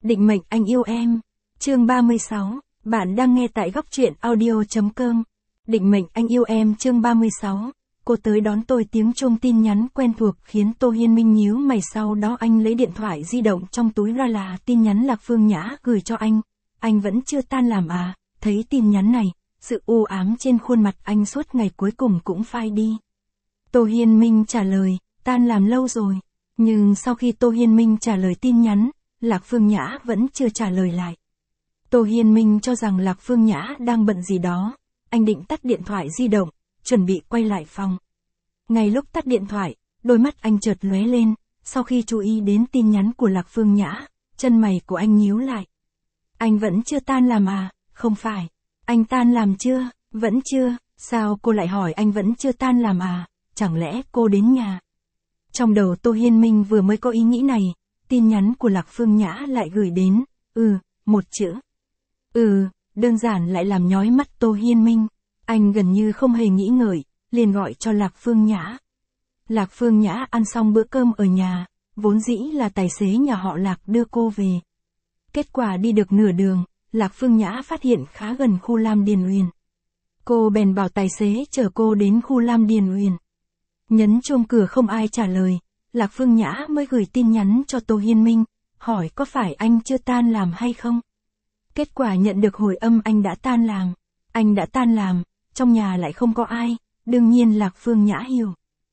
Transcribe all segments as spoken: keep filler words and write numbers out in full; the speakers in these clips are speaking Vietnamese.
Định mệnh anh yêu em. Chương ba mươi sáu, bạn đang nghe tại góc truyện audio.com. Định mệnh anh yêu em chương ba mươi sáu. Cô tới đón tôi, tiếng chuông tin nhắn quen thuộc khiến Tô Hiên Minh nhíu mày, sau đó anh lấy điện thoại di động trong túi ra là tin nhắn Lạc Phương Nhã gửi cho anh. Anh vẫn chưa tan làm à? Thấy tin nhắn này, sự u ám trên khuôn mặt anh suốt ngày cuối cùng cũng phai đi. Tô Hiên Minh trả lời, tan làm lâu rồi. Nhưng sau khi Tô Hiên Minh trả lời tin nhắn, Lạc Phương Nhã vẫn chưa trả lời lại. Tô Hiên Minh cho rằng Lạc Phương Nhã đang bận gì đó. Anh định tắt điện thoại di động, chuẩn bị quay lại phòng. Ngay lúc tắt điện thoại, đôi mắt anh chợt lóe lên, sau khi chú ý đến tin nhắn của Lạc Phương Nhã, chân mày của anh nhíu lại. Anh vẫn chưa tan làm à? Không phải. Anh tan làm chưa? Vẫn chưa. Sao cô lại hỏi anh vẫn chưa tan làm à? Chẳng lẽ cô đến nhà? Trong đầu Tô Hiên Minh vừa mới có ý nghĩ này, tin nhắn của Lạc Phương Nhã lại gửi đến, ừ, một chữ. Ừ, đơn giản lại làm nhói mắt Tô Hiên Minh. Anh gần như không hề nghĩ ngợi, liền gọi cho Lạc Phương Nhã. Lạc Phương Nhã ăn xong bữa cơm ở nhà, vốn dĩ là tài xế nhà họ Lạc đưa cô về. Kết quả đi được nửa đường, Lạc Phương Nhã phát hiện khá gần khu Lam Điền Uyển. Cô bèn bảo tài xế chở cô đến khu Lam Điền Uyển. Nhấn chuông cửa không ai trả lời, Lạc Phương Nhã mới gửi tin nhắn cho Tô Hiên Minh, hỏi có phải anh chưa tan làm hay không? Kết quả nhận được hồi âm anh đã tan làm. Anh đã tan làm, trong nhà lại không có ai, đương nhiên Lạc Phương Nhã hiểu.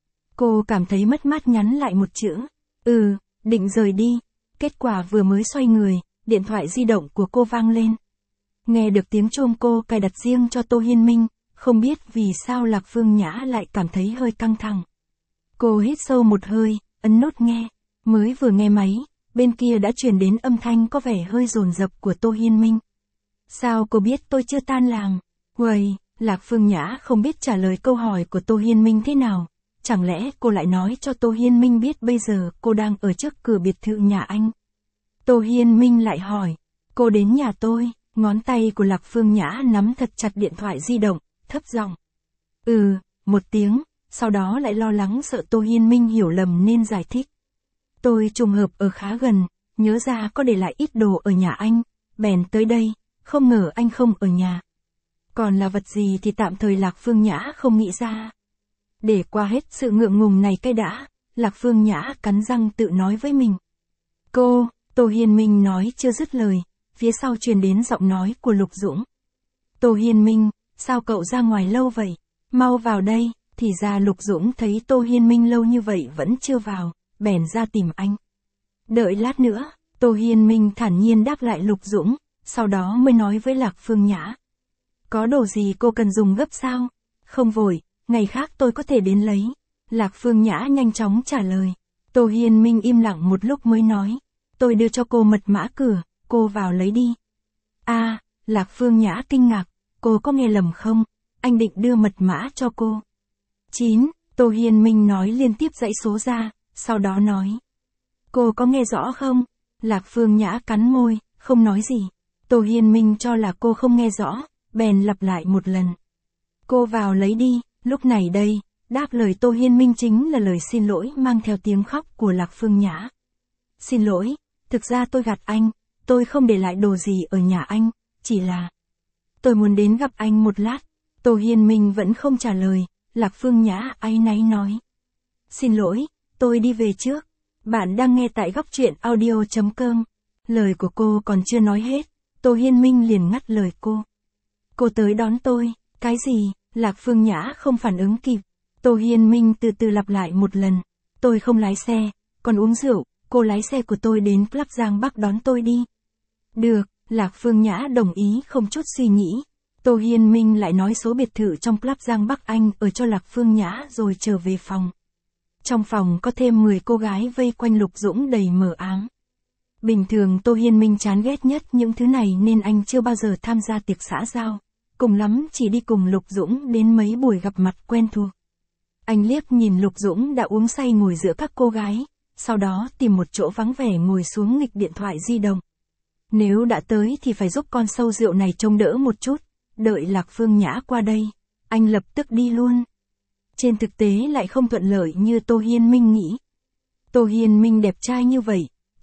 Cô cảm thấy mất mát nhắn lại một chữ, ừ, định rời đi. Kết quả vừa mới xoay người, điện thoại di động của cô vang lên. Nghe được tiếng chuông cô cài đặt riêng cho Tô Hiên Minh, không biết vì sao Lạc Phương Nhã lại cảm thấy hơi căng thẳng. Cô hít sâu một hơi, ấn nút nghe, mới vừa nghe máy, bên kia đã truyền đến âm thanh có vẻ hơi dồn dập của Tô Hiên Minh. Sao cô biết tôi chưa tan làm? Uầy, Lạc Phương Nhã không biết trả lời câu hỏi của Tô Hiên Minh thế nào. Chẳng lẽ cô lại nói cho Tô Hiên Minh biết bây giờ cô đang ở trước cửa biệt thự nhà anh? Tô Hiên Minh lại hỏi, cô đến nhà tôi, ngón tay của Lạc Phương Nhã nắm thật chặt điện thoại di động, thấp giọng. Ừ, một tiếng, sau đó lại lo lắng sợ Tô Hiên Minh hiểu lầm nên giải thích. Tôi trùng hợp ở khá gần, nhớ ra có để lại ít đồ ở nhà anh, bèn tới đây, không ngờ anh không ở nhà. Còn là vật gì thì tạm thời Lạc Phương Nhã không nghĩ ra. Để qua hết sự ngượng ngùng này cái đã, Lạc Phương Nhã cắn răng tự nói với mình. Cô, Tô Hiên Minh nói chưa dứt lời, phía sau truyền đến giọng nói của Lục Dũng. Tô Hiên Minh, sao cậu ra ngoài lâu vậy? Mau vào đây. Thì ra Lục Dũng thấy Tô Hiên Minh lâu như vậy vẫn chưa vào, bèn ra tìm anh. Đợi lát nữa, Tô Hiên Minh thản nhiên đáp lại Lục Dũng, sau đó mới nói với Lạc Phương Nhã. Có đồ gì cô cần dùng gấp sao? Không vội, ngày khác tôi có thể đến lấy. Lạc Phương Nhã nhanh chóng trả lời. Tô Hiên Minh im lặng một lúc mới nói. Tôi đưa cho cô mật mã cửa, cô vào lấy đi. À, Lạc Phương Nhã kinh ngạc, cô có nghe lầm không? Anh định đưa mật mã cho cô. chín, Tô Hiên Minh nói liên tiếp dãy số ra, sau đó nói. Cô có nghe rõ không? Lạc Phương Nhã cắn môi, không nói gì. Tô Hiên Minh cho là cô không nghe rõ, bèn lặp lại một lần. Cô vào lấy đi, lúc này đây, đáp lời Tô Hiên Minh chính là lời xin lỗi mang theo tiếng khóc của Lạc Phương Nhã. Xin lỗi, thực ra tôi gạt anh, tôi không để lại đồ gì ở nhà anh, chỉ là tôi muốn đến gặp anh một lát. Tô Hiên Minh vẫn không trả lời. Lạc Phương Nhã áy náy nói. Xin lỗi, tôi đi về trước. Bạn đang nghe tại góc truyện audio.com. Lời của cô còn chưa nói hết, Tô Hiên Minh liền ngắt lời cô. Cô tới đón tôi, cái gì? Lạc Phương Nhã không phản ứng kịp. Tô Hiên Minh từ từ lặp lại một lần. Tôi không lái xe, còn uống rượu, cô lái xe của tôi đến Club Giang Bắc đón tôi đi. Được, Lạc Phương Nhã đồng ý không chút suy nghĩ. Tô Hiên Minh lại nói số biệt thự trong Club Giang Bắc Anh ở cho Lạc Phương Nhã rồi trở về phòng. Trong phòng có thêm mười cô gái vây quanh Lục Dũng đầy mờ ám. Bình thường Tô Hiên Minh chán ghét nhất những thứ này nên anh chưa bao giờ tham gia tiệc xã giao. Cùng lắm chỉ đi cùng Lục Dũng đến mấy buổi gặp mặt quen thuộc. Anh liếc nhìn Lục Dũng đã uống say ngồi giữa các cô gái, sau đó tìm một chỗ vắng vẻ ngồi xuống nghịch điện thoại di động. Nếu đã tới thì phải giúp con sâu rượu này trông đỡ một chút. Đợi Lạc Phương Nhã qua đây, anh lập tức đi luôn. Trên thực tế lại không thuận lợi như Tô Hiên Minh nghĩ. Tô Hiên Minh đẹp trai như vậy,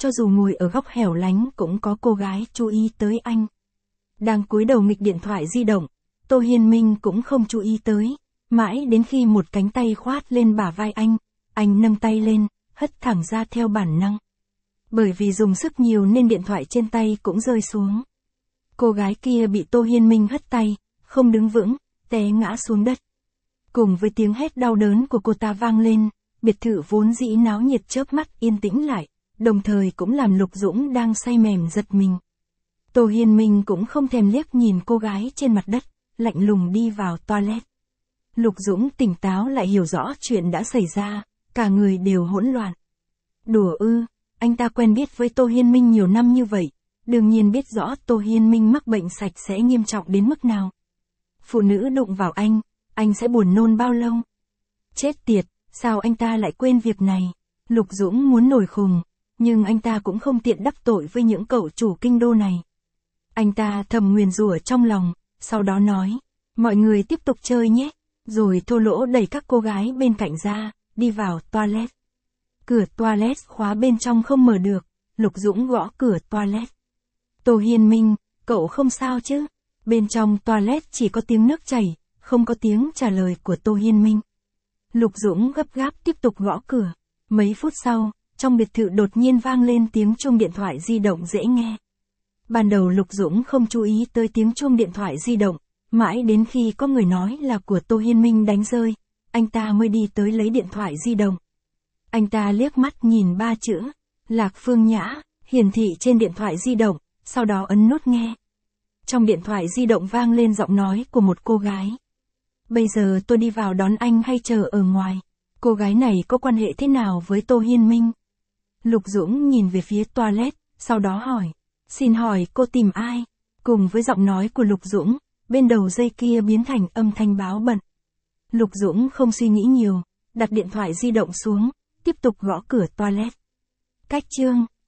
cho dù ngồi ở góc hẻo lánh cũng có cô gái chú ý tới anh. Đang cúi đầu nghịch điện thoại di động, Tô Hiên Minh cũng không chú ý tới, mãi đến khi một cánh tay khoát lên bả vai anh, anh nâng tay lên, hất thẳng ra theo bản năng. Bởi vì dùng sức nhiều nên điện thoại trên tay cũng rơi xuống. Cô gái kia bị Tô Hiên Minh hất tay, không đứng vững, té ngã xuống đất. Cùng với tiếng hét đau đớn của cô ta vang lên, biệt thự vốn dĩ náo nhiệt chớp mắt yên tĩnh lại, đồng thời cũng làm Lục Dũng đang say mềm giật mình. Tô Hiên Minh cũng không thèm liếc nhìn cô gái trên mặt đất, lạnh lùng đi vào toilet. Lục Dũng tỉnh táo lại hiểu rõ chuyện đã xảy ra, cả người đều hỗn loạn. Đùa ư, anh ta quen biết với Tô Hiên Minh nhiều năm như vậy, đương nhiên biết rõ Tô Hiên Minh mắc bệnh sạch sẽ nghiêm trọng đến mức nào. Phụ nữ đụng vào anh, anh sẽ buồn nôn bao lâu? Chết tiệt, sao anh ta lại quên việc này? Lục Dũng muốn nổi khùng, nhưng anh ta cũng không tiện đắc tội với những cậu chủ kinh đô này. Anh ta thầm nguyền rủa trong lòng, sau đó nói, mọi người tiếp tục chơi nhé, rồi thô lỗ đẩy các cô gái bên cạnh ra, đi vào toilet. Cửa toilet khóa bên trong không mở được, Lục Dũng gõ cửa toilet. Tô Hiên Minh, cậu không sao chứ? Bên trong toilet chỉ có tiếng nước chảy, không có tiếng trả lời của Tô Hiên Minh. Lục Dũng gấp gáp tiếp tục gõ cửa. Mấy phút sau, trong biệt thự đột nhiên vang lên tiếng chuông điện thoại di động dễ nghe. Ban đầu Lục Dũng không chú ý tới tiếng chuông điện thoại di động, mãi đến khi có người nói là của Tô Hiên Minh đánh rơi, anh ta mới đi tới lấy điện thoại di động. Anh ta liếc mắt nhìn ba chữ, Lạc Phương Nhã, hiển thị trên điện thoại di động, sau đó ấn nút nghe. Trong điện thoại di động vang lên giọng nói của một cô gái. Bây giờ tôi đi vào đón anh hay chờ ở ngoài? Cô gái này có quan hệ thế nào với Tô Hiên Minh? Lục Dũng nhìn về phía toilet, sau đó hỏi. Xin hỏi cô tìm ai? Cùng với giọng nói của Lục Dũng, bên đầu dây kia biến thành âm thanh báo bận. Lục Dũng không suy nghĩ nhiều, đặt điện thoại di động xuống, tiếp tục gõ cửa toilet. Cách chương